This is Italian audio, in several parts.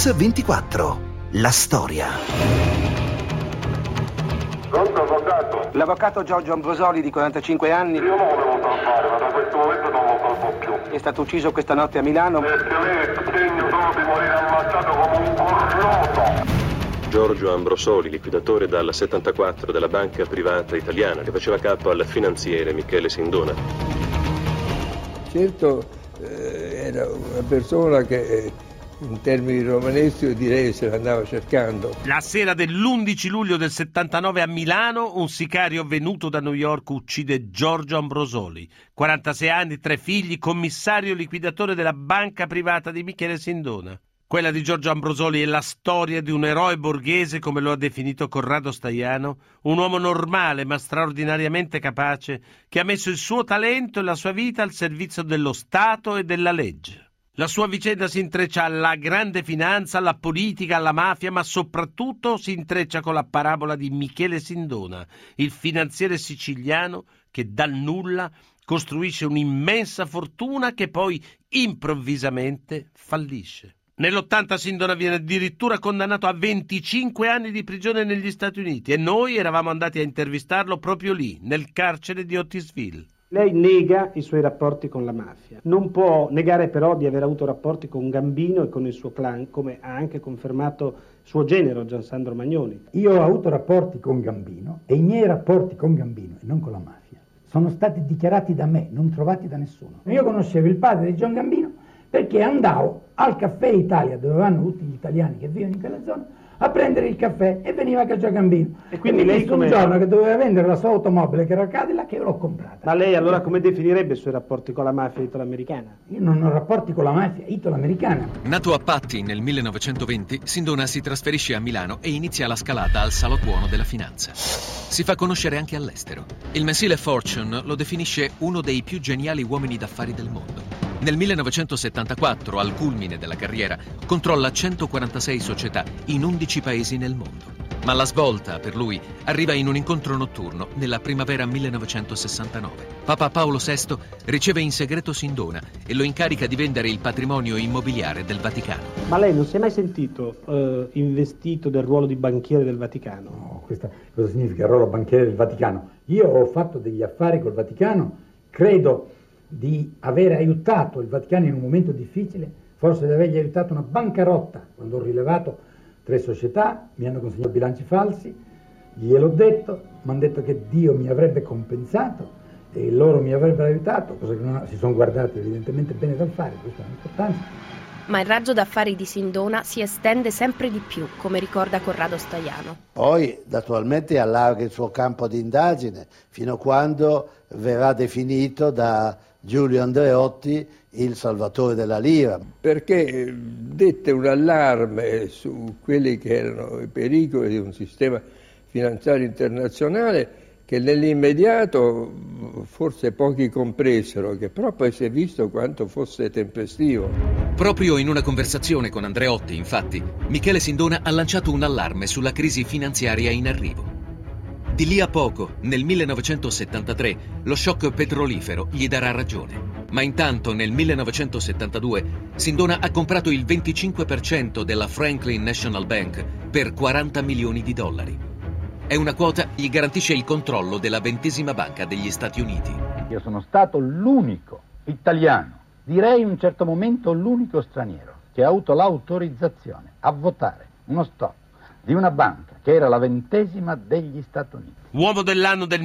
Mix24. La storia. Pronto, avvocato? L'avvocato Giorgio Ambrosoli, di 45 anni. Io non volevo salvare, ma da questo momento non lo salvo più. È stato ucciso questa notte a Milano. Perché lei è degno solo di morire ammazzato come un cornuto. Giorgio Ambrosoli, liquidatore dal 74 della banca privata italiana, che faceva capo al finanziere Michele Sindona. Certo, era una persona che in termini romaneschi io direi se l'andava cercando. La sera dell'11 luglio del 79 a Milano, un sicario venuto da New York uccide Giorgio Ambrosoli, 46 anni, 3 figli, commissario liquidatore della banca privata di Michele Sindona. Quella di Giorgio Ambrosoli è la storia di un eroe borghese, come lo ha definito Corrado Staiano, un uomo normale ma straordinariamente capace, che ha messo il suo talento e la sua vita al servizio dello Stato e della legge. La sua vicenda si intreccia alla grande finanza, alla politica, alla mafia, ma soprattutto si intreccia con la parabola di Michele Sindona, il finanziere siciliano che dal nulla costruisce un'immensa fortuna che poi improvvisamente fallisce. Nell'80 Sindona viene addirittura condannato a 25 anni di prigione negli Stati Uniti e noi eravamo andati a intervistarlo proprio lì, nel carcere di Otisville. Lei nega i suoi rapporti con la mafia. Non può negare però di aver avuto rapporti con Gambino e con il suo clan, come ha anche confermato suo genero Giansandro Magnoni. Io ho avuto rapporti con Gambino e i miei rapporti con Gambino e non con la mafia sono stati dichiarati da me, non trovati da nessuno. Io conoscevo il padre di John Gambino perché andavo al Caffè Italia, dove vanno tutti gli italiani che vivono in quella zona, a prendere il caffè e veniva Caccia Gambino. E quindi lei un giorno che doveva vendere la sua automobile, che era Cadillac, che io l'ho comprata. Ma lei allora come definirebbe i suoi rapporti con la mafia italo-americana? Io non ho rapporti con la mafia italo-americana. Nato a Patti nel 1920, Sindona si trasferisce a Milano e inizia la scalata al salottuono della finanza. Si fa conoscere anche all'estero. Il mensile Fortune lo definisce uno dei più geniali uomini d'affari del mondo. Nel 1974, al culmine della carriera, controlla 146 società in 11 paesi nel mondo. Ma la svolta, per lui, arriva in un incontro notturno nella primavera 1969. Papa Paolo VI riceve in segreto Sindona e lo incarica di vendere il patrimonio immobiliare del Vaticano. Ma lei non si è mai sentito investito del ruolo di banchiere del Vaticano? No, cosa significa il ruolo banchiere del Vaticano? Io ho fatto degli affari col Vaticano, credo di aver aiutato il Vaticano in un momento difficile, forse di avergli aiutato una bancarotta, quando ho rilevato 3 società, mi hanno consegnato bilanci falsi, gliel'ho detto, mi hanno detto che Dio mi avrebbe compensato e loro mi avrebbero aiutato, cosa che non si sono guardati evidentemente bene dal fare, questa è l'importanza. Ma il raggio d'affari di Sindona si estende sempre di più, come ricorda Corrado Staiano. Poi naturalmente allarga il suo campo di indagine fino a quando verrà definito da Giulio Andreotti il salvatore della lira. Perché dette un allarme su quelli che erano i pericoli di un sistema finanziario internazionale che nell'immediato forse pochi compresero, che però poi si è visto quanto fosse tempestivo. Proprio in una conversazione con Andreotti, infatti, Michele Sindona ha lanciato un allarme sulla crisi finanziaria in arrivo. Di lì a poco, nel 1973, lo shock petrolifero gli darà ragione. Ma intanto, nel 1972, Sindona ha comprato il 25% della Franklin National Bank per 40 milioni di dollari. È una quota che gli garantisce il controllo della 20ª banca degli Stati Uniti. Io sono stato l'unico italiano, direi in un certo momento l'unico straniero, che ha avuto l'autorizzazione a votare uno stop di una banca che era la 20ª degli Stati Uniti. Uomo dell'anno del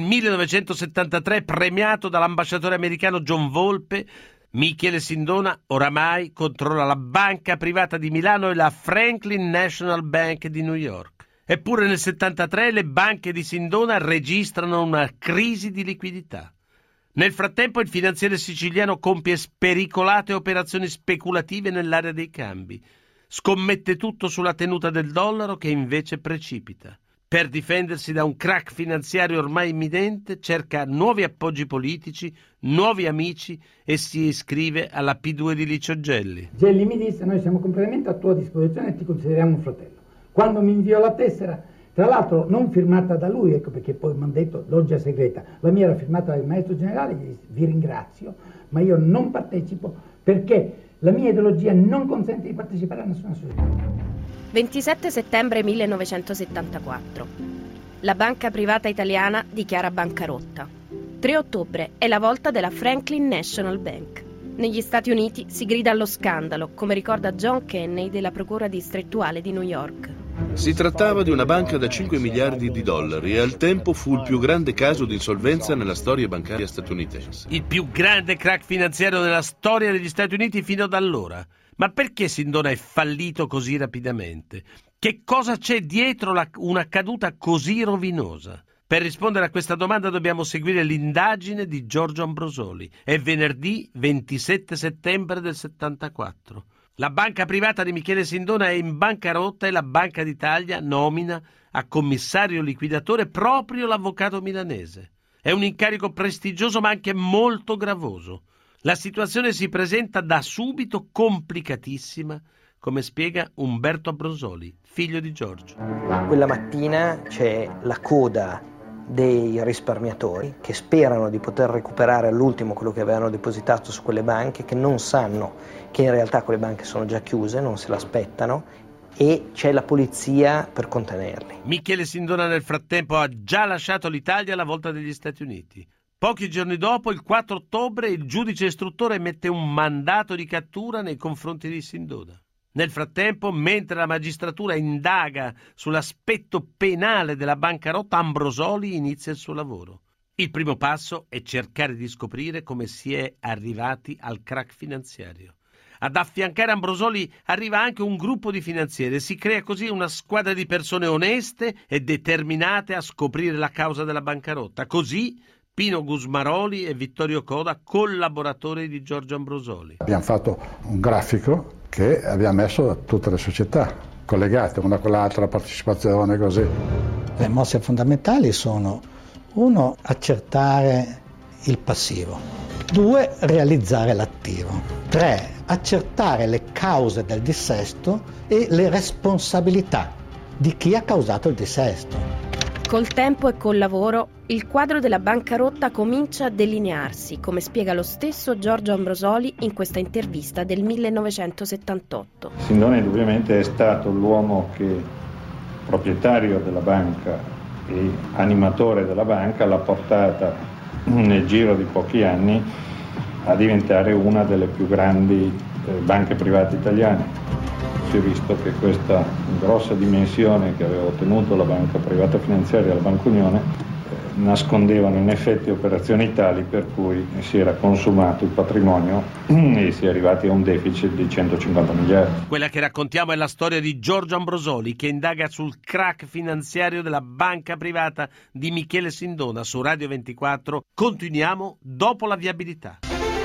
1973, premiato dall'ambasciatore americano John Volpe, Michele Sindona oramai controlla la banca privata di Milano e la Franklin National Bank di New York. Eppure nel 73 le banche di Sindona registrano una crisi di liquidità. Nel frattempo il finanziere siciliano compie spericolate operazioni speculative nell'area dei cambi. Scommette tutto sulla tenuta del dollaro che invece precipita. Per difendersi da un crack finanziario ormai imminente, cerca nuovi appoggi politici, nuovi amici e si iscrive alla P2 di Licio Gelli. Gelli mi disse: noi siamo completamente a tua disposizione e ti consideriamo un fratello. Quando mi inviò la tessera, tra l'altro non firmata da lui, ecco perché poi mi hanno detto loggia segreta, la mia era firmata dal maestro generale, gli disse: vi ringrazio, ma io non partecipo perché la mia ideologia non consente di partecipare a nessuna società. 27 settembre 1974. La banca privata italiana dichiara bancarotta. 3 ottobre è la volta della Franklin National Bank. Negli Stati Uniti si grida allo scandalo, come ricorda John Kenney della Procura distrettuale di New York. Si trattava di una banca da 5 miliardi di dollari e al tempo fu il più grande caso di insolvenza nella storia bancaria statunitense. Il più grande crack finanziario della storia degli Stati Uniti fino ad allora. Ma perché Sindona è fallito così rapidamente? Che cosa c'è dietro una caduta così rovinosa? Per rispondere a questa domanda dobbiamo seguire l'indagine di Giorgio Ambrosoli. È venerdì 27 settembre del 74. La banca privata di Michele Sindona è in bancarotta e la Banca d'Italia nomina a commissario liquidatore proprio l'avvocato milanese. È un incarico prestigioso ma anche molto gravoso. La situazione si presenta da subito complicatissima, come spiega Umberto Ambrosoli, figlio di Giorgio. Quella mattina c'è la coda dei risparmiatori che sperano di poter recuperare all'ultimo quello che avevano depositato su quelle banche, che non sanno che in realtà quelle banche sono già chiuse, non se l'aspettano, e c'è la polizia per contenerli. Michele Sindona nel frattempo ha già lasciato l'Italia alla volta degli Stati Uniti. Pochi giorni dopo, il 4 ottobre, il giudice istruttore emette un mandato di cattura nei confronti di Sindona. Nel frattempo, mentre la magistratura indaga sull'aspetto penale della bancarotta, Ambrosoli inizia il suo lavoro. Il primo passo è cercare di scoprire come si è arrivati al crack finanziario. Ad affiancare Ambrosoli arriva anche un gruppo di finanzieri. Si crea così una squadra di persone oneste e determinate a scoprire la causa della bancarotta. Così Pino Gusmaroli e Vittorio Coda, collaboratori di Giorgio Ambrosoli. Abbiamo fatto un grafico che abbiamo messo tutte le società collegate una con l'altra, la partecipazione, così. Le mosse fondamentali sono: 1, accertare il passivo; 2, realizzare l'attivo; 3, accertare le cause del dissesto e le responsabilità di chi ha causato il dissesto. Col tempo e col lavoro, il quadro della bancarotta comincia a delinearsi, come spiega lo stesso Giorgio Ambrosoli in questa intervista del 1978. Sindona indubbiamente è stato l'uomo che, proprietario della banca e animatore della banca, l'ha portata nel giro di pochi anni a diventare una delle più grandi banche private italiane. Si è visto che questa grossa dimensione che aveva ottenuto la banca privata finanziaria, la Banca Unione, nascondevano in effetti operazioni tali per cui si era consumato il patrimonio e si è arrivati a un deficit di 150 miliardi. Quella che raccontiamo è la storia di Giorgio Ambrosoli, che indaga sul crack finanziario della banca privata di Michele Sindona su Radio 24. Continuiamo dopo la viabilità.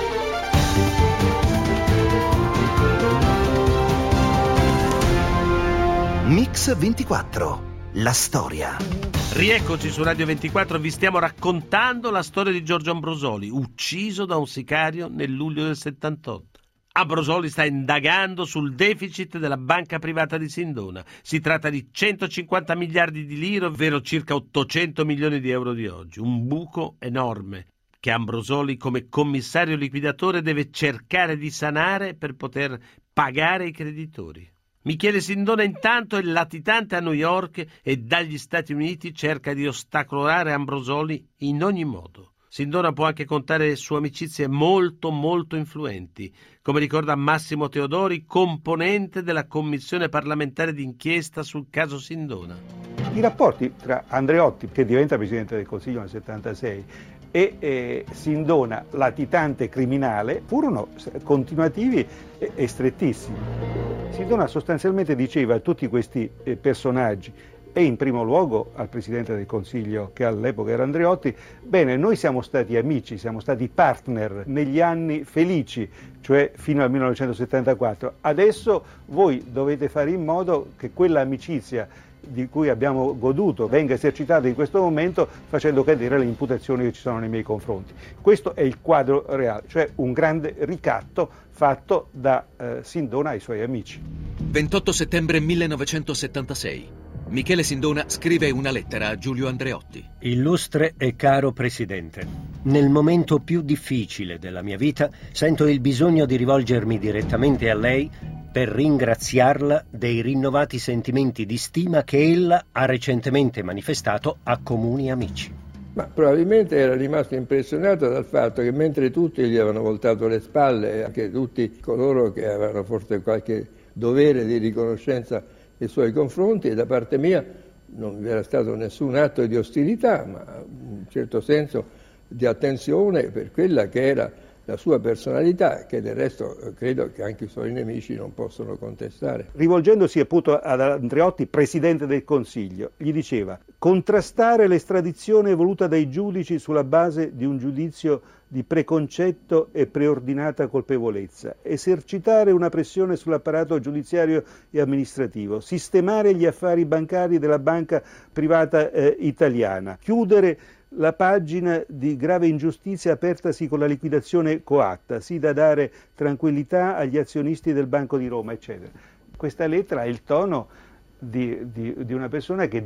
Mix 24, la storia. Rieccoci su Radio 24, vi stiamo raccontando la storia di Giorgio Ambrosoli, ucciso da un sicario nel luglio del 78. Ambrosoli sta indagando sul deficit della banca privata di Sindona. Si tratta di 150 miliardi di lire, ovvero circa 800 milioni di euro di oggi. Un buco enorme che Ambrosoli, come commissario liquidatore, deve cercare di sanare per poter pagare i creditori. Michele Sindona intanto è latitante a New York e dagli Stati Uniti cerca di ostacolare Ambrosoli in ogni modo. Sindona può anche contare su amicizie molto influenti, come ricorda Massimo Teodori, componente della commissione parlamentare d'inchiesta sul caso Sindona. I rapporti tra Andreotti, che diventa Presidente del Consiglio nel 76, e Sindona, latitante criminale, furono continuativi e strettissimi. Sindona sostanzialmente diceva a tutti questi personaggi, e in primo luogo al Presidente del Consiglio, che all'epoca era Andreotti: bene, noi siamo stati amici, siamo stati partner negli anni felici, cioè fino al 1974. Adesso voi dovete fare in modo che quella amicizia di cui abbiamo goduto venga esercitata in questo momento, facendo cadere le imputazioni che ci sono nei miei confronti. Questo è il quadro reale, cioè un grande ricatto fatto da Sindona ai suoi amici. 28 settembre 1976. Michele Sindona scrive una lettera a Giulio Andreotti. Illustre e caro Presidente, Nel momento più difficile della mia vita sento il bisogno di rivolgermi direttamente a lei per ringraziarla dei rinnovati sentimenti di stima che ella ha recentemente manifestato a comuni amici. Ma probabilmente era rimasto impressionato dal fatto che mentre tutti gli avevano voltato le spalle, anche tutti coloro che avevano forse qualche dovere di riconoscenza nei suoi confronti, e da parte mia non vi era stato nessun atto di ostilità, ma in un certo senso di attenzione per quella che era la sua personalità, che del resto credo che anche i suoi nemici non possono contestare. Rivolgendosi appunto ad Andreotti, Presidente del Consiglio, gli diceva: contrastare l'estradizione voluta dai giudici sulla base di un giudizio di preconcetto e preordinata colpevolezza, esercitare una pressione sull'apparato giudiziario e amministrativo, sistemare gli affari bancari della banca privata italiana, chiudere la pagina di grave ingiustizia apertasi con la liquidazione coatta, sì da dare tranquillità agli azionisti del Banco di Roma, eccetera. Questa lettera ha il tono di una persona che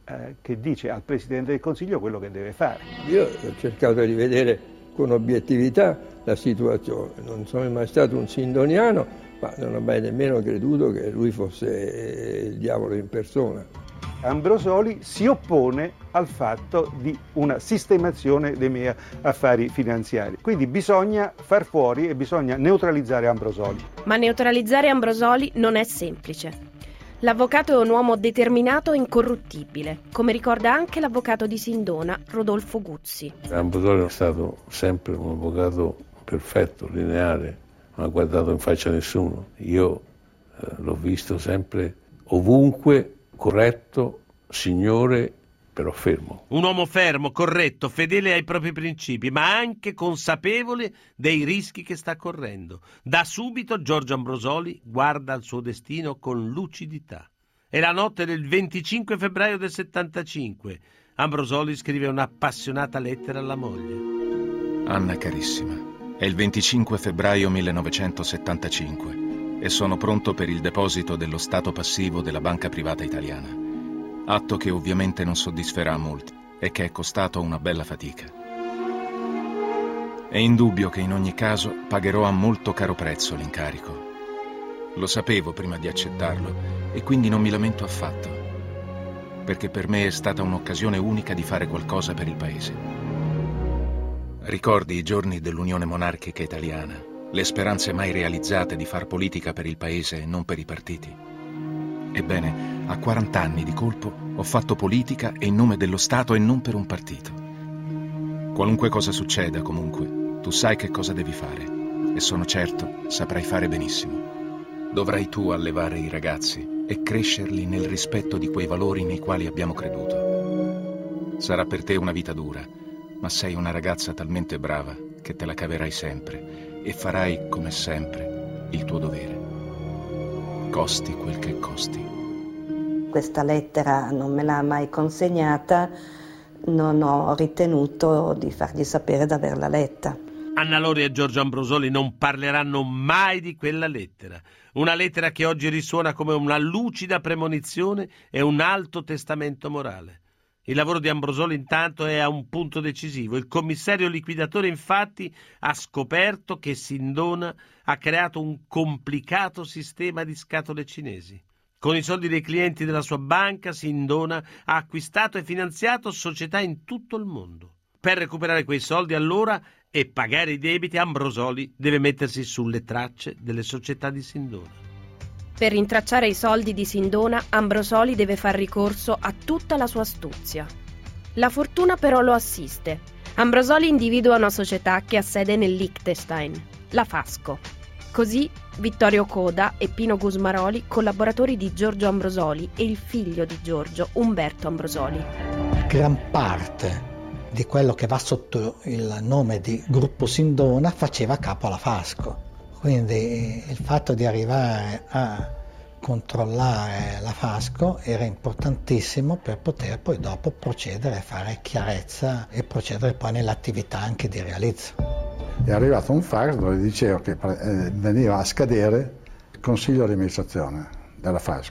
dice al Presidente del Consiglio quello che deve fare. Io ho cercato di vedere con obiettività la situazione, non sono mai stato un sindoniano, ma non ho mai nemmeno creduto che lui fosse il diavolo in persona. Ambrosoli si oppone al fatto di una sistemazione dei miei affari finanziari. Quindi bisogna far fuori e bisogna neutralizzare Ambrosoli. Ma neutralizzare Ambrosoli non è semplice. L'avvocato è un uomo determinato e incorruttibile, come ricorda anche l'avvocato di Sindona, Rodolfo Guzzi. Ambrosoli è stato sempre un avvocato perfetto, lineare, non ha guardato in faccia a nessuno. Io l'ho visto sempre ovunque, corretto, signore, però fermo. Un uomo fermo, corretto, fedele ai propri principi, ma anche consapevole dei rischi che sta correndo. Da subito Giorgio Ambrosoli guarda al suo destino con lucidità. È la notte del 25 febbraio del 75. Ambrosoli scrive un'appassionata lettera alla moglie. Anna carissima, è il 25 febbraio 1975 e sono pronto per il deposito dello stato passivo della banca privata italiana. Atto che ovviamente non soddisferà molti e che è costato una bella fatica. È indubbio che in ogni caso pagherò a molto caro prezzo l'incarico. Lo sapevo prima di accettarlo e quindi non mi lamento affatto, perché per me è stata un'occasione unica di fare qualcosa per il Paese. Ricordi i giorni dell'Unione Monarchica Italiana, le speranze mai realizzate di far politica per il Paese e non per i partiti? Ebbene, a 40 anni di colpo ho fatto politica e in nome dello Stato e non per un partito. Qualunque cosa succeda, comunque, tu sai che cosa devi fare e sono certo saprai fare benissimo. Dovrai tu allevare i ragazzi e crescerli nel rispetto di quei valori nei quali abbiamo creduto. Sarà per te una vita dura, ma sei una ragazza talmente brava che te la caverai sempre e farai, come sempre, il tuo dovere. Costi quel che costi. Questa lettera non me l'ha mai consegnata, non ho ritenuto di fargli sapere di averla letta. Anna Lori e Giorgio Ambrosoli non parleranno mai di quella lettera. Una lettera che oggi risuona come una lucida premonizione e un alto testamento morale. Il lavoro di Ambrosoli intanto è a un punto decisivo. Il commissario liquidatore infatti ha scoperto che Sindona ha creato un complicato sistema di scatole cinesi. Con i soldi dei clienti della sua banca, Sindona ha acquistato e finanziato società in tutto il mondo. Per recuperare quei soldi allora e pagare i debiti, Ambrosoli deve mettersi sulle tracce delle società di Sindona. Per rintracciare i soldi di Sindona, Ambrosoli deve far ricorso a tutta la sua astuzia. La fortuna però lo assiste. Ambrosoli individua una società che ha sede nel Liechtenstein, la Fasco. Così Vittorio Coda e Pino Gusmaroli, collaboratori di Giorgio Ambrosoli, e il figlio di Giorgio, Umberto Ambrosoli. Gran parte di quello che va sotto il nome di Gruppo Sindona faceva capo alla Fasco. Quindi il fatto di arrivare a controllare la Fasco era importantissimo per poter poi dopo procedere a fare chiarezza e procedere poi nell'attività anche di realizzo. È arrivato un fax dove diceva che veniva a scadere il consiglio di amministrazione della Fasco.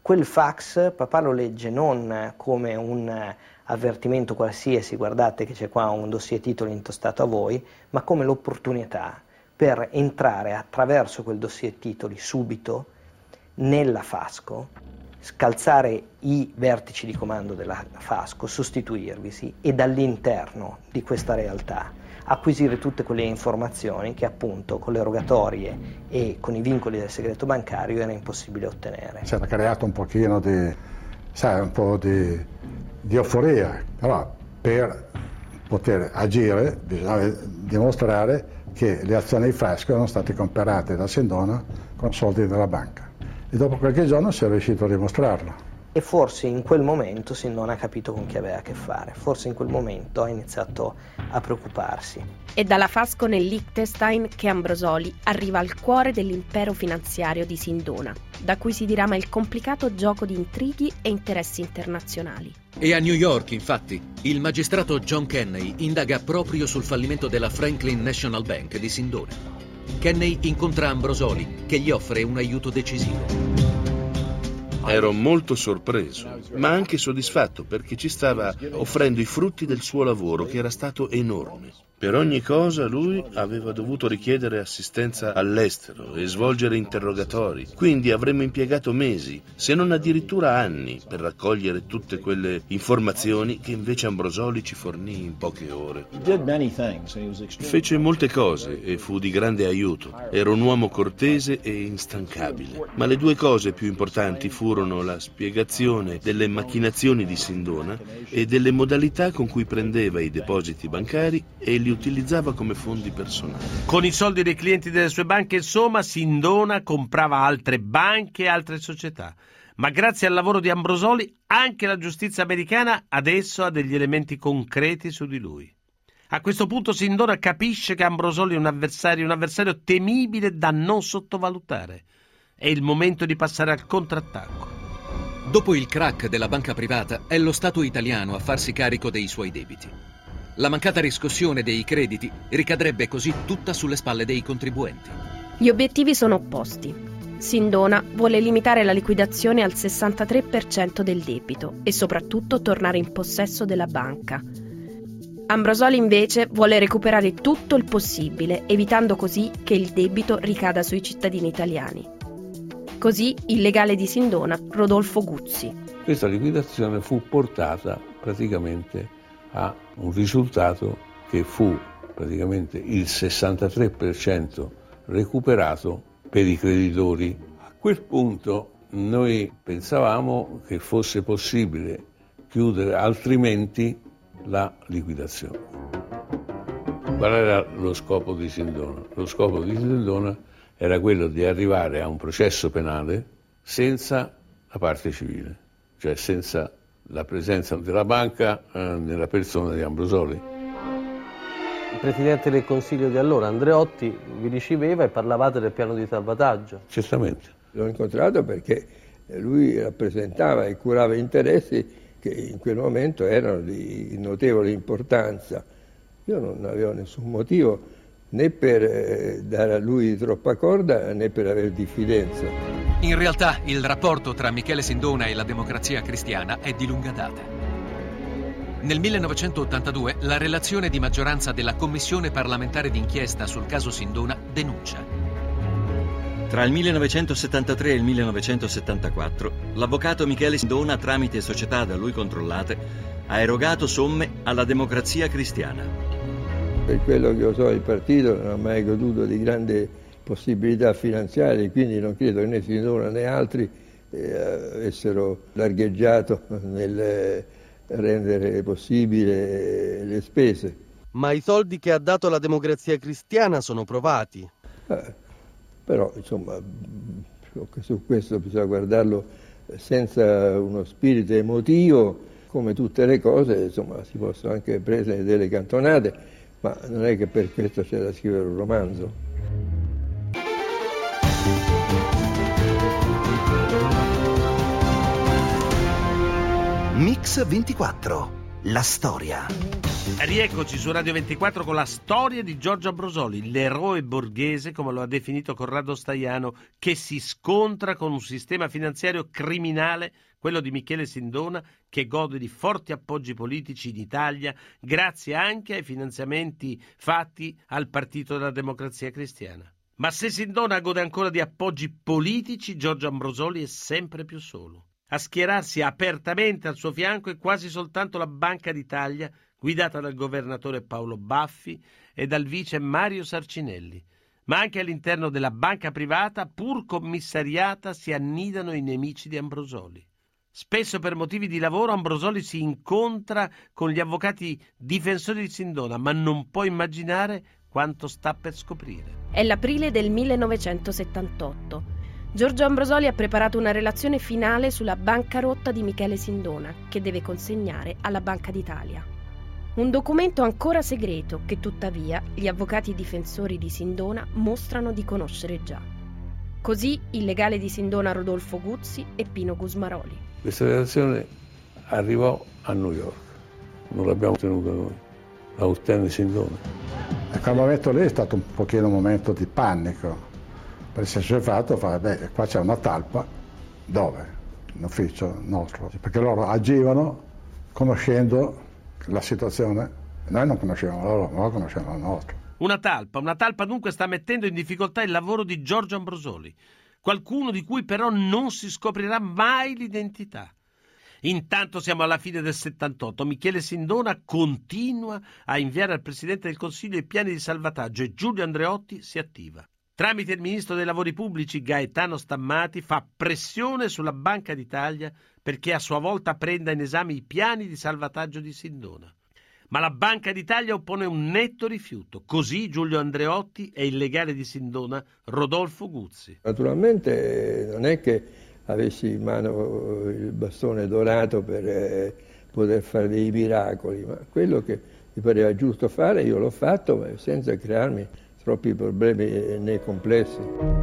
Quel fax papà lo legge non come un avvertimento qualsiasi, guardate che c'è qua un dossier titoli intostato a voi, ma come l'opportunità per entrare attraverso quel dossier titoli subito nella Fasco, scalzare i vertici di comando della Fasco, sostituirvisi e dall'interno di questa realtà acquisire tutte quelle informazioni che appunto con le rogatorie e con i vincoli del segreto bancario era impossibile ottenere. Si era creato un pochino di, sai, un po' di euforia, però per poter agire bisognava dimostrare che le azioni di Fasco erano state comprate da Sindona con soldi della banca. E dopo qualche giorno si è riuscito a dimostrarlo. E forse in quel momento Sindona ha capito con chi aveva a che fare, forse in quel momento ha iniziato a preoccuparsi. È dalla Fasco nel Liechtenstein che Ambrosoli arriva al cuore dell'impero finanziario di Sindona, da cui si dirama il complicato gioco di intrighi e interessi internazionali. E a New York, infatti, il magistrato John Kenney indaga proprio sul fallimento della Franklin National Bank di Sindona. Kenney incontra Ambrosoli, che gli offre un aiuto decisivo. Ero molto sorpreso, ma anche soddisfatto perché ci stava offrendo i frutti del suo lavoro, che era stato enorme. Per ogni cosa lui aveva dovuto richiedere assistenza all'estero e svolgere interrogatori, quindi avremmo impiegato mesi, se non addirittura anni, per raccogliere tutte quelle informazioni che invece Ambrosoli ci fornì in poche ore. Fece molte cose e fu di grande aiuto. Era un uomo cortese e instancabile, ma le due cose più importanti furono la spiegazione delle macchinazioni di Sindona e delle modalità con cui prendeva i depositi bancari e li utilizzava come fondi personali. Con i soldi dei clienti delle sue banche, insomma, Sindona comprava altre banche e altre società. Ma grazie al lavoro di Ambrosoli, anche la giustizia americana adesso ha degli elementi concreti su di lui. A questo punto Sindona capisce che Ambrosoli è un avversario temibile da non sottovalutare. È il momento di passare al contrattacco. Dopo il crack della banca privata, è lo Stato italiano a farsi carico dei suoi debiti. La mancata riscossione dei crediti ricadrebbe così tutta sulle spalle dei contribuenti. Gli obiettivi sono opposti. Sindona vuole limitare la liquidazione al 63% del debito e soprattutto tornare in possesso della banca. Ambrosoli invece vuole recuperare tutto il possibile, evitando così che il debito ricada sui cittadini italiani. Così il legale di Sindona, Rodolfo Guzzi. Questa liquidazione fu portata praticamente a un risultato che fu praticamente il 63% recuperato per i creditori. A quel punto noi pensavamo che fosse possibile chiudere altrimenti la liquidazione. Qual era lo scopo di Sindona? Lo scopo di Sindona era quello di arrivare a un processo penale senza la parte civile, cioè senza la presenza della banca nella persona di Ambrosoli. Il Presidente del Consiglio di allora, Andreotti, vi riceveva e parlavate del piano di salvataggio. Certamente. L'ho incontrato perché lui rappresentava e curava interessi che in quel momento erano di notevole importanza. Io non avevo nessun motivo né per dare a lui troppa corda né per avere diffidenza. In realtà il rapporto tra Michele Sindona e la Democrazia Cristiana è di lunga data. Nel 1982 la relazione di maggioranza della Commissione parlamentare d'inchiesta sul caso Sindona denuncia. Tra il 1973 e il 1974 l'avvocato Michele Sindona, tramite società da lui controllate, ha erogato somme alla Democrazia Cristiana. Per quello che io so, il partito non ha mai goduto di grandi possibilità finanziarie, quindi non credo che né Sindona né altri avessero largheggiato nel rendere possibile le spese. Ma i soldi che ha dato la Democrazia Cristiana sono provati. Però, insomma, su questo bisogna guardarlo senza uno spirito emotivo, come tutte le cose, insomma, si possono anche prendere delle cantonate, ma non è che per questo c'è da scrivere un romanzo. Mix 24, la storia. Rieccoci su Radio 24 con la storia di Giorgio Ambrosoli, l'eroe borghese, come lo ha definito Corrado Staiano, che si scontra con un sistema finanziario criminale, quello di Michele Sindona, che gode di forti appoggi politici in Italia, grazie anche ai finanziamenti fatti al Partito della Democrazia Cristiana. Ma se Sindona gode ancora di appoggi politici, Giorgio Ambrosoli è sempre più solo. A schierarsi apertamente al suo fianco è quasi soltanto la Banca d'Italia, guidata dal governatore Paolo Baffi e dal vice Mario Sarcinelli. Ma anche all'interno della banca privata, pur commissariata, si annidano i nemici di Ambrosoli. Spesso per motivi di lavoro Ambrosoli si incontra con gli avvocati difensori di Sindona, ma non può immaginare quanto sta per scoprire. È l'aprile del 1978. Giorgio Ambrosoli ha preparato una relazione finale sulla bancarotta di Michele Sindona, che deve consegnare alla Banca d'Italia. Un documento ancora segreto che tuttavia gli avvocati difensori di Sindona mostrano di conoscere già. Così il legale di Sindona Rodolfo Guzzi e Pino Gusmaroli. Questa relazione arrivò a New York, non l'abbiamo ottenuta noi, la ottenne Sindona. E quel momento lì è stato un pochino un momento di panico, perché si è fatto, qua c'è una talpa, dove? In ufficio nostro, perché loro agivano conoscendo la situazione, noi non conoscevamo loro, ma loro conoscevano la nostra. Una talpa dunque sta mettendo in difficoltà il lavoro di Giorgio Ambrosoli, qualcuno di cui però non si scoprirà mai l'identità. Intanto siamo alla fine del 78, Michele Sindona continua a inviare al Presidente del Consiglio i piani di salvataggio e Giulio Andreotti si attiva. Tramite il Ministro dei Lavori Pubblici Gaetano Stammati fa pressione sulla Banca d'Italia perché a sua volta prenda in esame i piani di salvataggio di Sindona. Ma la Banca d'Italia oppone un netto rifiuto, così Giulio Andreotti e il legale di Sindona Rodolfo Guzzi. Naturalmente non è che avessi in mano il bastone dorato per poter fare dei miracoli, ma quello che mi pareva giusto fare io l'ho fatto, ma senza crearmi troppi problemi né complessi.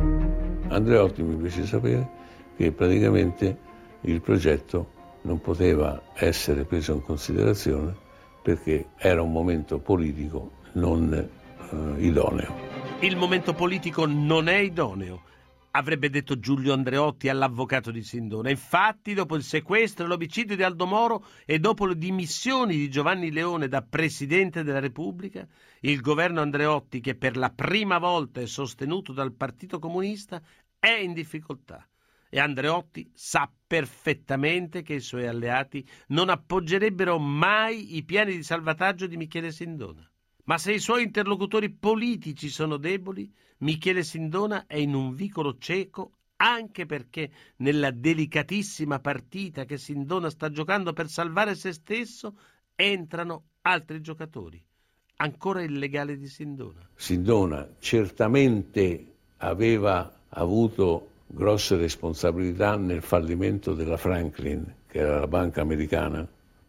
Andreotti mi fece sapere che praticamente il progetto non poteva essere preso in considerazione perché era un momento politico non idoneo. Il momento politico non è idoneo, avrebbe detto Giulio Andreotti all'avvocato di Sindona. Infatti, dopo il sequestro e l'omicidio di Aldo Moro e dopo le dimissioni di Giovanni Leone da Presidente della Repubblica, il governo Andreotti, che per la prima volta è sostenuto dal Partito Comunista, è in difficoltà. E Andreotti sa perfettamente che i suoi alleati non appoggerebbero mai i piani di salvataggio di Michele Sindona. Ma se i suoi interlocutori politici sono deboli, Michele Sindona è in un vicolo cieco anche perché nella delicatissima partita che Sindona sta giocando per salvare se stesso entrano altri giocatori. Ancora il legale di Sindona. Sindona certamente aveva avuto grosse responsabilità nel fallimento della Franklin, che era la banca americana.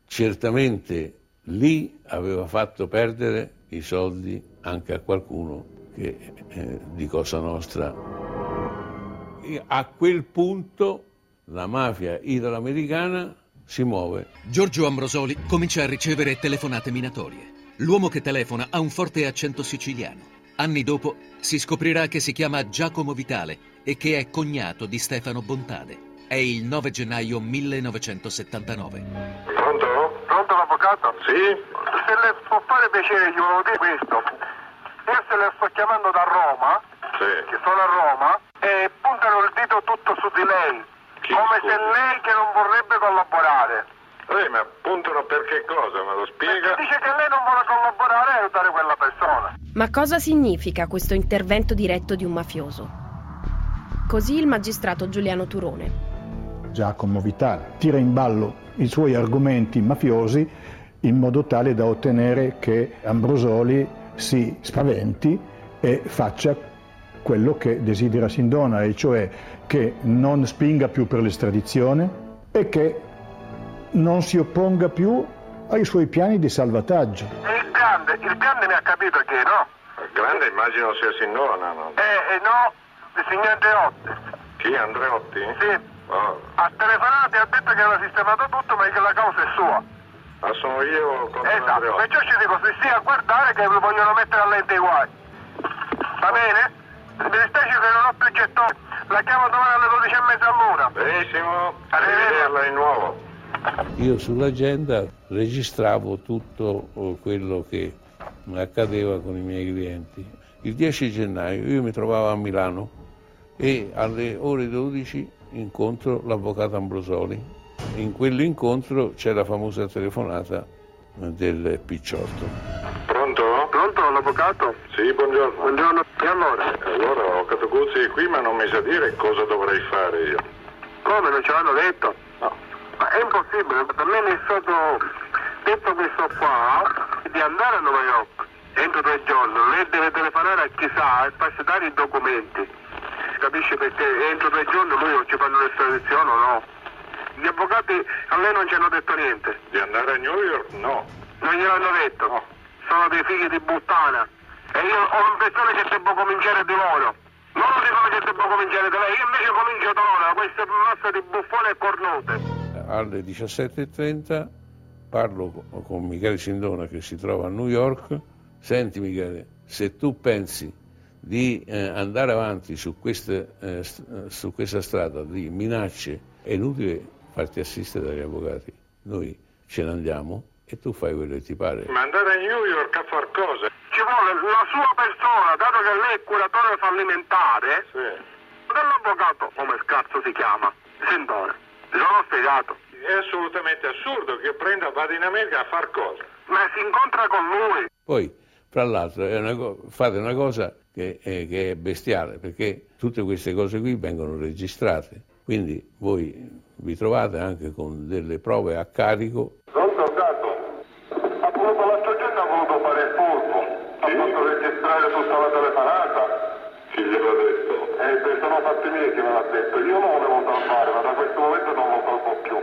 Certamente lì aveva fatto perdere i soldi anche a qualcuno che di Cosa Nostra. E a quel punto la mafia italoamericana si muove. Giorgio Ambrosoli comincia a ricevere telefonate minatorie. L'uomo che telefona ha un forte accento siciliano. Anni dopo si scoprirà che si chiama Giacomo Vitale e che è cognato di Stefano Bontade. È il 9 gennaio 1979. Pronto? Pronto l'avvocato? Sì. Se le può fare piacere, gli volevo dire questo. Io se le sto chiamando da Roma, che sono a Roma, e puntano il dito tutto su di lei, come se lei che non vorrebbe collaborare. Ma puntano per che cosa? Me lo spiega? Perché dice che lei non vuole collaborare e aiutare quella persona. Ma cosa significa questo intervento diretto di un mafioso? Così il magistrato Giuliano Turone. Giacomo Vitale tira in ballo i suoi argomenti mafiosi in modo tale da ottenere che Ambrosoli si spaventi e faccia quello che desidera Sindona, e cioè che non spinga più per l'estradizione e che non si opponga più ai suoi piani di salvataggio. E il grande ne ha capito che no? Il grande immagino sia Sindona, no? No, il signor Andreotti. Chi, Andreotti? Sì. Oh. Ha telefonato e ha detto che aveva sistemato tutto, ma che la causa è sua. Ma sono io con Esatto, perciò ci dico, se stia a guardare che lo vogliono mettere a lente i guai. Va bene? Mi dispiace che non ho più gettoni. La chiamo domani alle 12:30 all'ora. Benissimo. Arrivederla di nuovo. Io sull'agenda registravo tutto quello che accadeva con i miei clienti. Il 10 gennaio io mi trovavo a Milano e alle ore 12 incontro l'avvocato Ambrosoli. In quell'incontro c'è la famosa telefonata del Picciotto. Pronto? Pronto, l'avvocato? Sì, buongiorno. Buongiorno. E allora? Allora, ho Catocuzzi qui, ma non mi sa dire cosa dovrei fare io. Come, non ce l'hanno detto? No. Ma è impossibile, per me mi è stato detto questo qua di andare a New York entro 3 giorni. Lei deve telefonare a chissà e farsi dare i documenti. Capisce, perché entro 3 giorni lui non ci fanno l'estradizione o no? Gli avvocati a lei non ci hanno detto niente. Di andare a New York? No. Non gliel'hanno detto? No. Sono dei figli di puttana. E io ho l'impressione che devo cominciare di loro. Loro dicono che devo cominciare da lei, io invece comincio da loro, da queste masse di buffone e cornute. Alle 17:30 parlo con Michele Sindona che si trova a New York. Senti Michele, se tu pensi di andare avanti su questa strada di minacce, è inutile farti assistere dagli avvocati. Noi ce ne andiamo e tu fai quello che ti pare. Ma andare a New York a far cosa? Ci vuole la sua persona, dato che lei è curatore fallimentare. Sì. Dell'avvocato, come scarso si chiama, Sindona. Te l'ho spiegato. È assolutamente assurdo che vada in America a far cosa. Ma si incontra con lui. Poi, fra l'altro, fate una cosa che è bestiale, perché tutte queste cose qui vengono registrate. Quindi voi vi trovate anche con delle prove a carico. Pronto, avvocato? Appunto l'altro giorno ha voluto fare il furbo. Ha fatto registrare tutta la telefonata. Chi gliel'ha detto? Sono fatti miei che me l'ha detto. Io non lo volevo salvare, ma da questo momento non lo salvo più.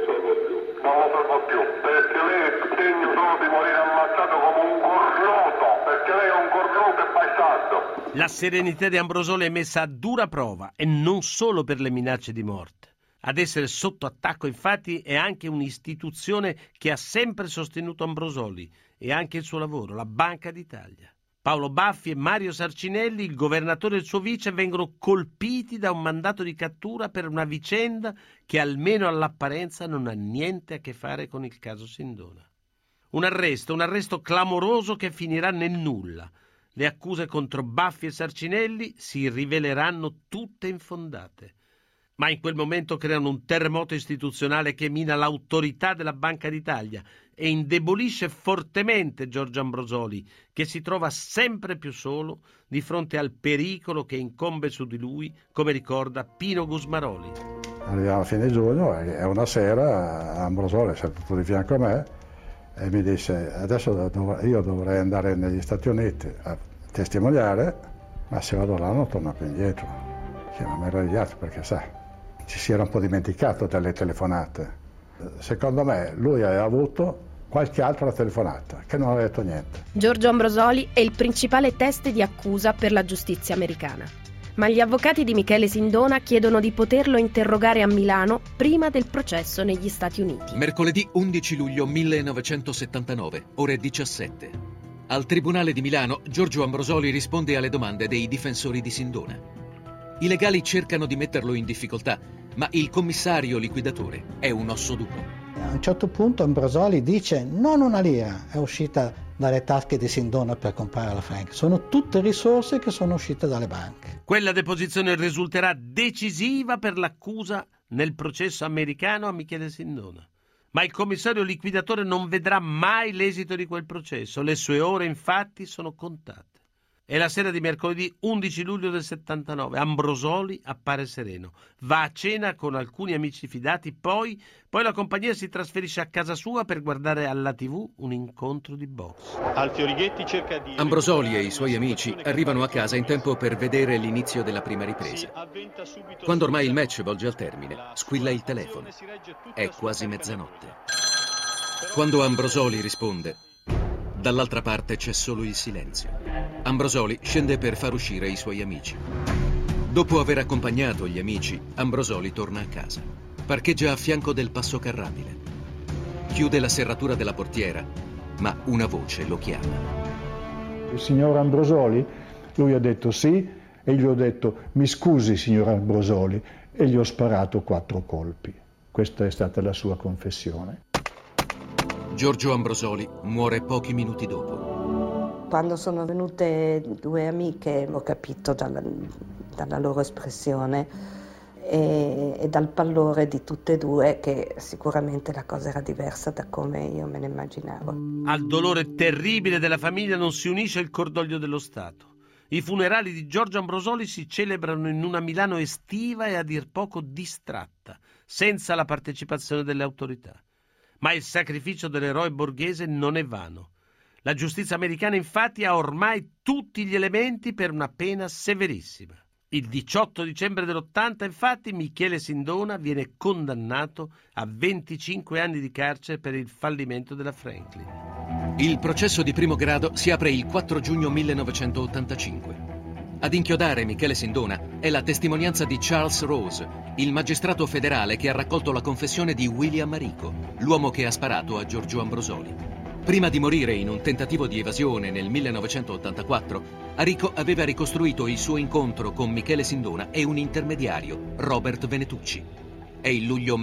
Non lo salvo più. Perché lei è segno solo di morire ammazzato come un cornuto. Perché lei è un cornuto e bastardo. La serenità di Ambrosoli è messa a dura prova, e non solo per le minacce di morte. Ad essere sotto attacco, infatti, è anche un'istituzione che ha sempre sostenuto Ambrosoli e anche il suo lavoro, la Banca d'Italia. Paolo Baffi e Mario Sarcinelli, il governatore e il suo vice, vengono colpiti da un mandato di cattura per una vicenda che almeno all'apparenza non ha niente a che fare con il caso Sindona. Un arresto clamoroso che finirà nel nulla. Le accuse contro Baffi e Sarcinelli si riveleranno tutte infondate. Ma in quel momento creano un terremoto istituzionale che mina l'autorità della Banca d'Italia e indebolisce fortemente Giorgio Ambrosoli, che si trova sempre più solo di fronte al pericolo che incombe su di lui, come ricorda Pino Gusmaroli. Arriviamo a fine giugno e una sera Ambrosoli si è tutto di fianco a me e mi disse: adesso io dovrei andare negli Stati Uniti a testimoniare, ma se vado là non torno più indietro. Che mi ha meravigliato, perché sa, ci si era un po' dimenticato delle telefonate. Secondo me lui aveva avuto qualche altra telefonata che non aveva detto niente. Giorgio Ambrosoli è il principale teste di accusa per la giustizia americana. Ma gli avvocati di Michele Sindona chiedono di poterlo interrogare a Milano prima del processo negli Stati Uniti. Mercoledì 11 luglio 1979, ore 17. Al Tribunale di Milano, Giorgio Ambrosoli risponde alle domande dei difensori di Sindona. I legali cercano di metterlo in difficoltà, ma il commissario liquidatore è un osso duro. A un certo punto Ambrosoli dice: non una lira è uscita dalle tasche di Sindona per comprare la Frank, sono tutte risorse che sono uscite dalle banche. Quella deposizione risulterà decisiva per l'accusa nel processo americano a Michele Sindona. Ma il commissario liquidatore non vedrà mai l'esito di quel processo. Le sue ore, infatti, sono contate. È la sera di mercoledì 11 luglio del 79. Ambrosoli appare sereno. Va a cena con alcuni amici fidati, poi la compagnia si trasferisce a casa sua per guardare alla TV un incontro di box. Ambrosoli e i suoi amici arrivano a casa in tempo per vedere l'inizio della prima ripresa. Quando ormai il match volge al termine, squilla il telefono. È quasi mezzanotte. Quando Ambrosoli risponde, dall'altra parte c'è solo il silenzio. Ambrosoli scende per far uscire i suoi amici. Dopo aver accompagnato gli amici, Ambrosoli torna a casa. Parcheggia a fianco del passo carrabile. chiude la serratura della portiera, ma una voce lo chiama. Il signor Ambrosoli? Lui ha detto sì e gli ho detto mi scusi signor Ambrosoli e gli ho sparato 4 colpi. Questa è stata la sua confessione. Giorgio Ambrosoli muore pochi minuti dopo. Quando sono venute 2 amiche ho capito dalla loro espressione e dal pallore di tutte e 2 che sicuramente la cosa era diversa da come io me ne immaginavo. Al dolore terribile della famiglia non si unisce il cordoglio dello Stato. I funerali di Giorgio Ambrosoli si celebrano in una Milano estiva e a dir poco distratta, senza la partecipazione delle autorità. Ma il sacrificio dell'eroe borghese non è vano. La giustizia americana infatti ha ormai tutti gli elementi per una pena severissima. Il 18 dicembre dell'80 infatti Michele Sindona viene condannato a 25 anni di carcere per il fallimento della Franklin. Il processo di primo grado si apre il 4 giugno 1985. Ad inchiodare Michele Sindona è la testimonianza di Charles Rose, il magistrato federale che ha raccolto la confessione di William Arico, l'uomo che ha sparato a Giorgio Ambrosoli. Prima di morire in un tentativo di evasione nel 1984, Arico aveva ricostruito il suo incontro con Michele Sindona e un intermediario, Robert Venetucci. È il luglio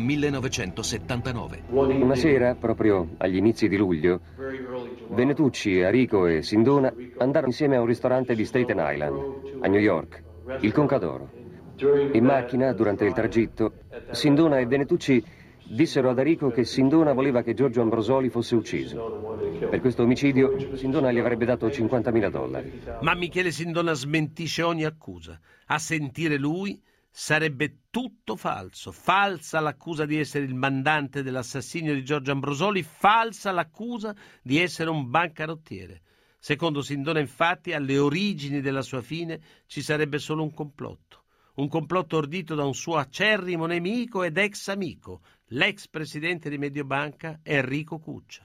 1979. Una sera, proprio agli inizi di luglio, Venetucci, Arico e Sindona andarono insieme a un ristorante di Staten Island, a New York, il Concadoro. In macchina, durante il tragitto, Sindona e Venetucci dissero ad Arico che Sindona voleva che Giorgio Ambrosoli fosse ucciso. Per questo omicidio Sindona gli avrebbe dato $50.000. Ma Michele Sindona smentisce ogni accusa. A sentire lui sarebbe tutto falso. Falsa l'accusa di essere il mandante dell'assassinio di Giorgio Ambrosoli, falsa l'accusa di essere un bancarottiere. Secondo Sindona, infatti, alle origini della sua fine ci sarebbe solo un complotto. Un complotto ordito da un suo acerrimo nemico ed ex amico, l'ex presidente di Mediobanca Enrico Cuccia.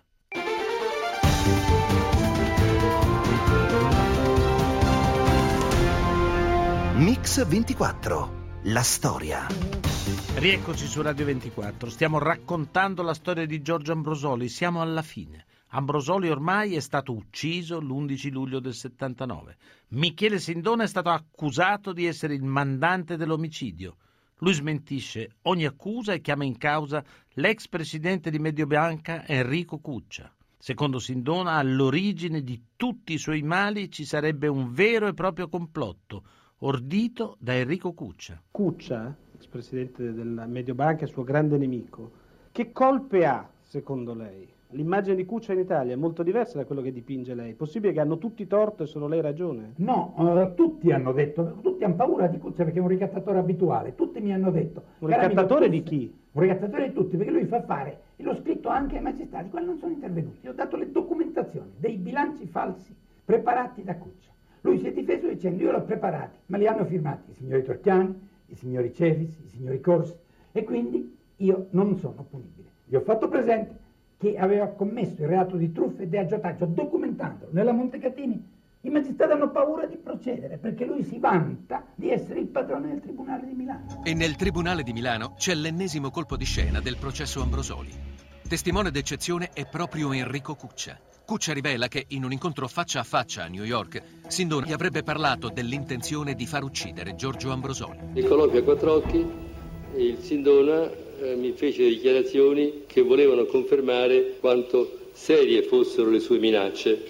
Mix 24, la storia. Rieccoci su Radio 24, stiamo raccontando la storia di Giorgio Ambrosoli, siamo alla fine. Ambrosoli ormai è stato ucciso l'11 luglio del 79. Michele Sindona è stato accusato di essere il mandante dell'omicidio. Lui smentisce ogni accusa e chiama in causa l'ex presidente di Mediobanca Enrico Cuccia. Secondo Sindona, all'origine di tutti i suoi mali ci sarebbe un vero e proprio complotto, ordito da Enrico Cuccia. Cuccia, ex presidente della Mediobanca, è il suo grande nemico. Che colpe ha, secondo lei? L'immagine di Cuccia in Italia è molto diversa da quello che dipinge lei. È possibile che hanno tutti torto e solo lei ragione? No, tutti hanno detto, tutti hanno paura di Cuccia perché è un ricattatore abituale. Tutti mi hanno detto. Un ricattatore di chi? Un ricattatore di tutti, perché lui fa fare, e l'ho scritto anche ai magistrati, quelli non sono intervenuti. Io ho dato le documentazioni dei bilanci falsi preparati da Cuccia. Lui si è difeso dicendo io l'ho preparati, ma li hanno firmati i signori Torchiani, i signori Cevis, i signori Corsi, e quindi io non sono punibile. Gli ho fatto presente che aveva commesso il reato di truffa e di aggiotaggio, documentandolo nella Montecatini. I magistrati hanno paura di procedere perché lui si vanta di essere il padrone del Tribunale di Milano. E nel Tribunale di Milano c'è l'ennesimo colpo di scena del processo Ambrosoli. Testimone d'eccezione è proprio Enrico Cuccia. Cuccia rivela che in un incontro faccia a faccia a New York, Sindona gli avrebbe parlato dell'intenzione di far uccidere Giorgio Ambrosoli. Nel colloquio a quattro occhi, il Sindona mi fece dichiarazioni che volevano confermare quanto serie fossero le sue minacce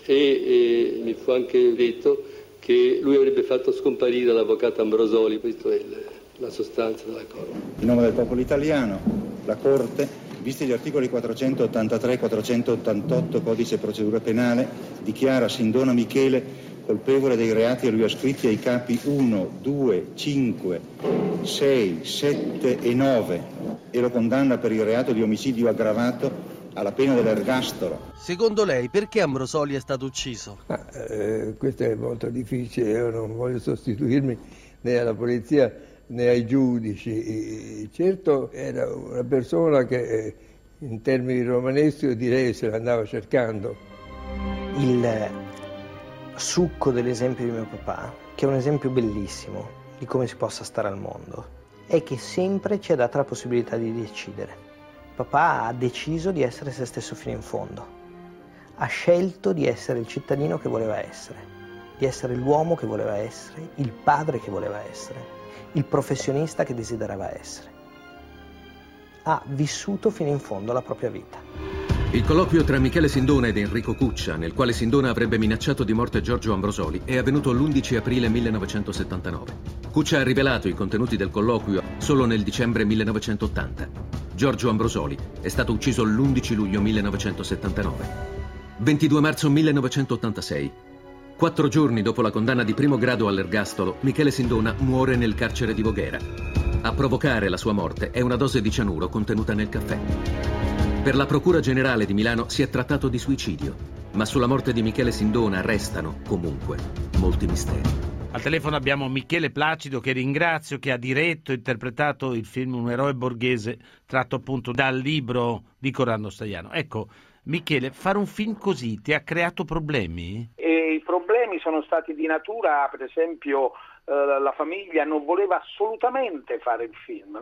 e mi fu anche detto che lui avrebbe fatto scomparire l'avvocato Ambrosoli. Questa è la sostanza dell'accordo. In nome del popolo italiano, la Corte, visti gli articoli 483 e 488 Codice Procedura Penale, dichiara Sindona Michele colpevole dei reati a lui ascritti ai capi 1, 2, 5, 6, 7 e 9 e lo condanna per il reato di omicidio aggravato alla pena dell'ergastolo. Secondo lei perché Ambrosoli è stato ucciso? Questo è molto difficile, io non voglio sostituirmi né alla polizia né ai giudici. Certo era una persona che in termini romaneschi io direi se l'andava cercando. Il succo dell'esempio di mio papà, che è un esempio bellissimo di come si possa stare al mondo, è che sempre ci è data la possibilità di decidere. Papà ha deciso di essere se stesso fino in fondo. Ha scelto di essere il cittadino che voleva essere, di essere l'uomo che voleva essere, il padre che voleva essere, il professionista che desiderava essere. Ha vissuto fino in fondo la propria vita. Il colloquio tra Michele Sindona ed Enrico Cuccia, nel quale Sindona avrebbe minacciato di morte Giorgio Ambrosoli, è avvenuto l'11 aprile 1979. Cuccia ha rivelato i contenuti del colloquio solo nel dicembre 1980. Giorgio Ambrosoli è stato ucciso l'11 luglio 1979. 22 marzo 1986. 4 giorni dopo la condanna di primo grado all'ergastolo, Michele Sindona muore nel carcere di Voghera. A provocare la sua morte è una dose di cianuro contenuta nel caffè. Per la Procura Generale di Milano si è trattato di suicidio, ma sulla morte di Michele Sindona restano, comunque, molti misteri. Al telefono abbiamo Michele Placido, che ringrazio, che ha diretto e interpretato il film Un eroe borghese, tratto appunto dal libro di Corrado Staiano. Ecco, Michele, fare un film così ti ha creato problemi? I problemi sono stati di natura, per esempio, la famiglia non voleva assolutamente fare il film.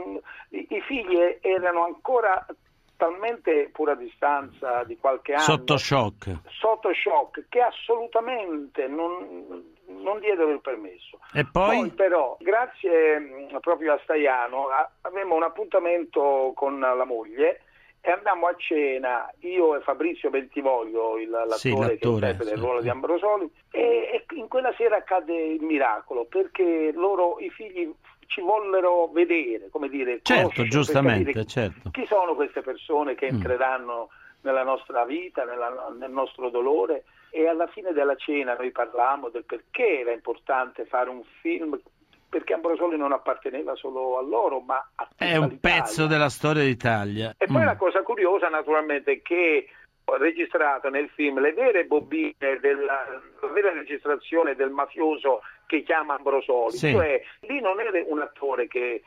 I figli erano ancora talmente pure a distanza di qualche anno sotto shock, che assolutamente non diedero il permesso. E poi però, grazie proprio a Staiano, avevamo un appuntamento con la moglie e andammo a cena, io e Fabrizio Bentivoglio, l'attore che interpreta il ruolo di Ambrosoli, e in quella sera accade il miracolo, perché i figli ci vollero vedere, come dire, certo, giustamente, certo. Chi sono queste persone che entreranno nella nostra vita, nel nostro dolore, e alla fine della cena noi parlammo del perché era importante fare un film, perché Ambrosoli non apparteneva solo a loro, ma a tutta è un l'Italia. pezzo della storia d'Italia. E poi la cosa curiosa, naturalmente, è che ho registrato nel film le vere bobine la vera registrazione del mafioso che chiama Ambrosoli, cioè lì non era un attore che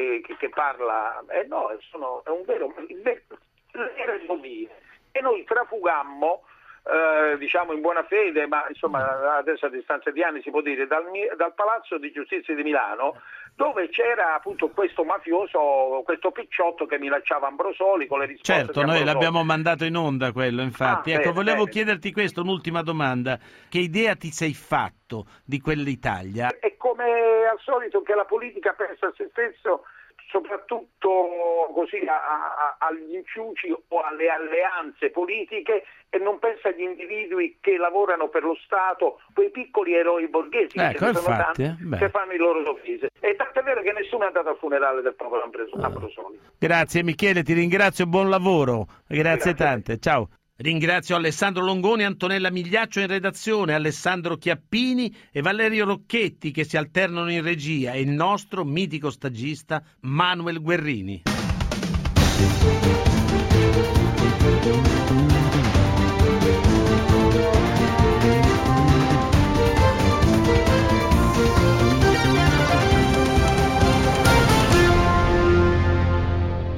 parla, no, è un vero, le vere bobine, e noi trafugammo, diciamo in buona fede, ma insomma adesso a distanza di anni si può dire, dal Palazzo di Giustizia di Milano, dove c'era appunto questo mafioso, questo picciotto che minacciava Ambrosoli con le risposte. Certo, noi l'abbiamo mandato in onda quello, infatti. Ecco, volevo chiederti questo, un'ultima domanda. Che idea ti sei fatto di quell'Italia? È come al solito che la politica pensa a se stesso, soprattutto così agli inciuci o alle alleanze politiche, e non pensa agli individui che lavorano per lo Stato, quei piccoli eroi borghesi che sono tanti, che fanno i loro doveri. E tanto è vero che nessuno è andato al funerale del povero Ambrosoli. Grazie Michele, ti ringrazio, buon lavoro. Grazie tante, ciao. Ringrazio Alessandro Longoni, Antonella Migliaccio in redazione, Alessandro Chiappini e Valerio Rocchetti che si alternano in regia, e il nostro mitico stagista Manuel Guerrini.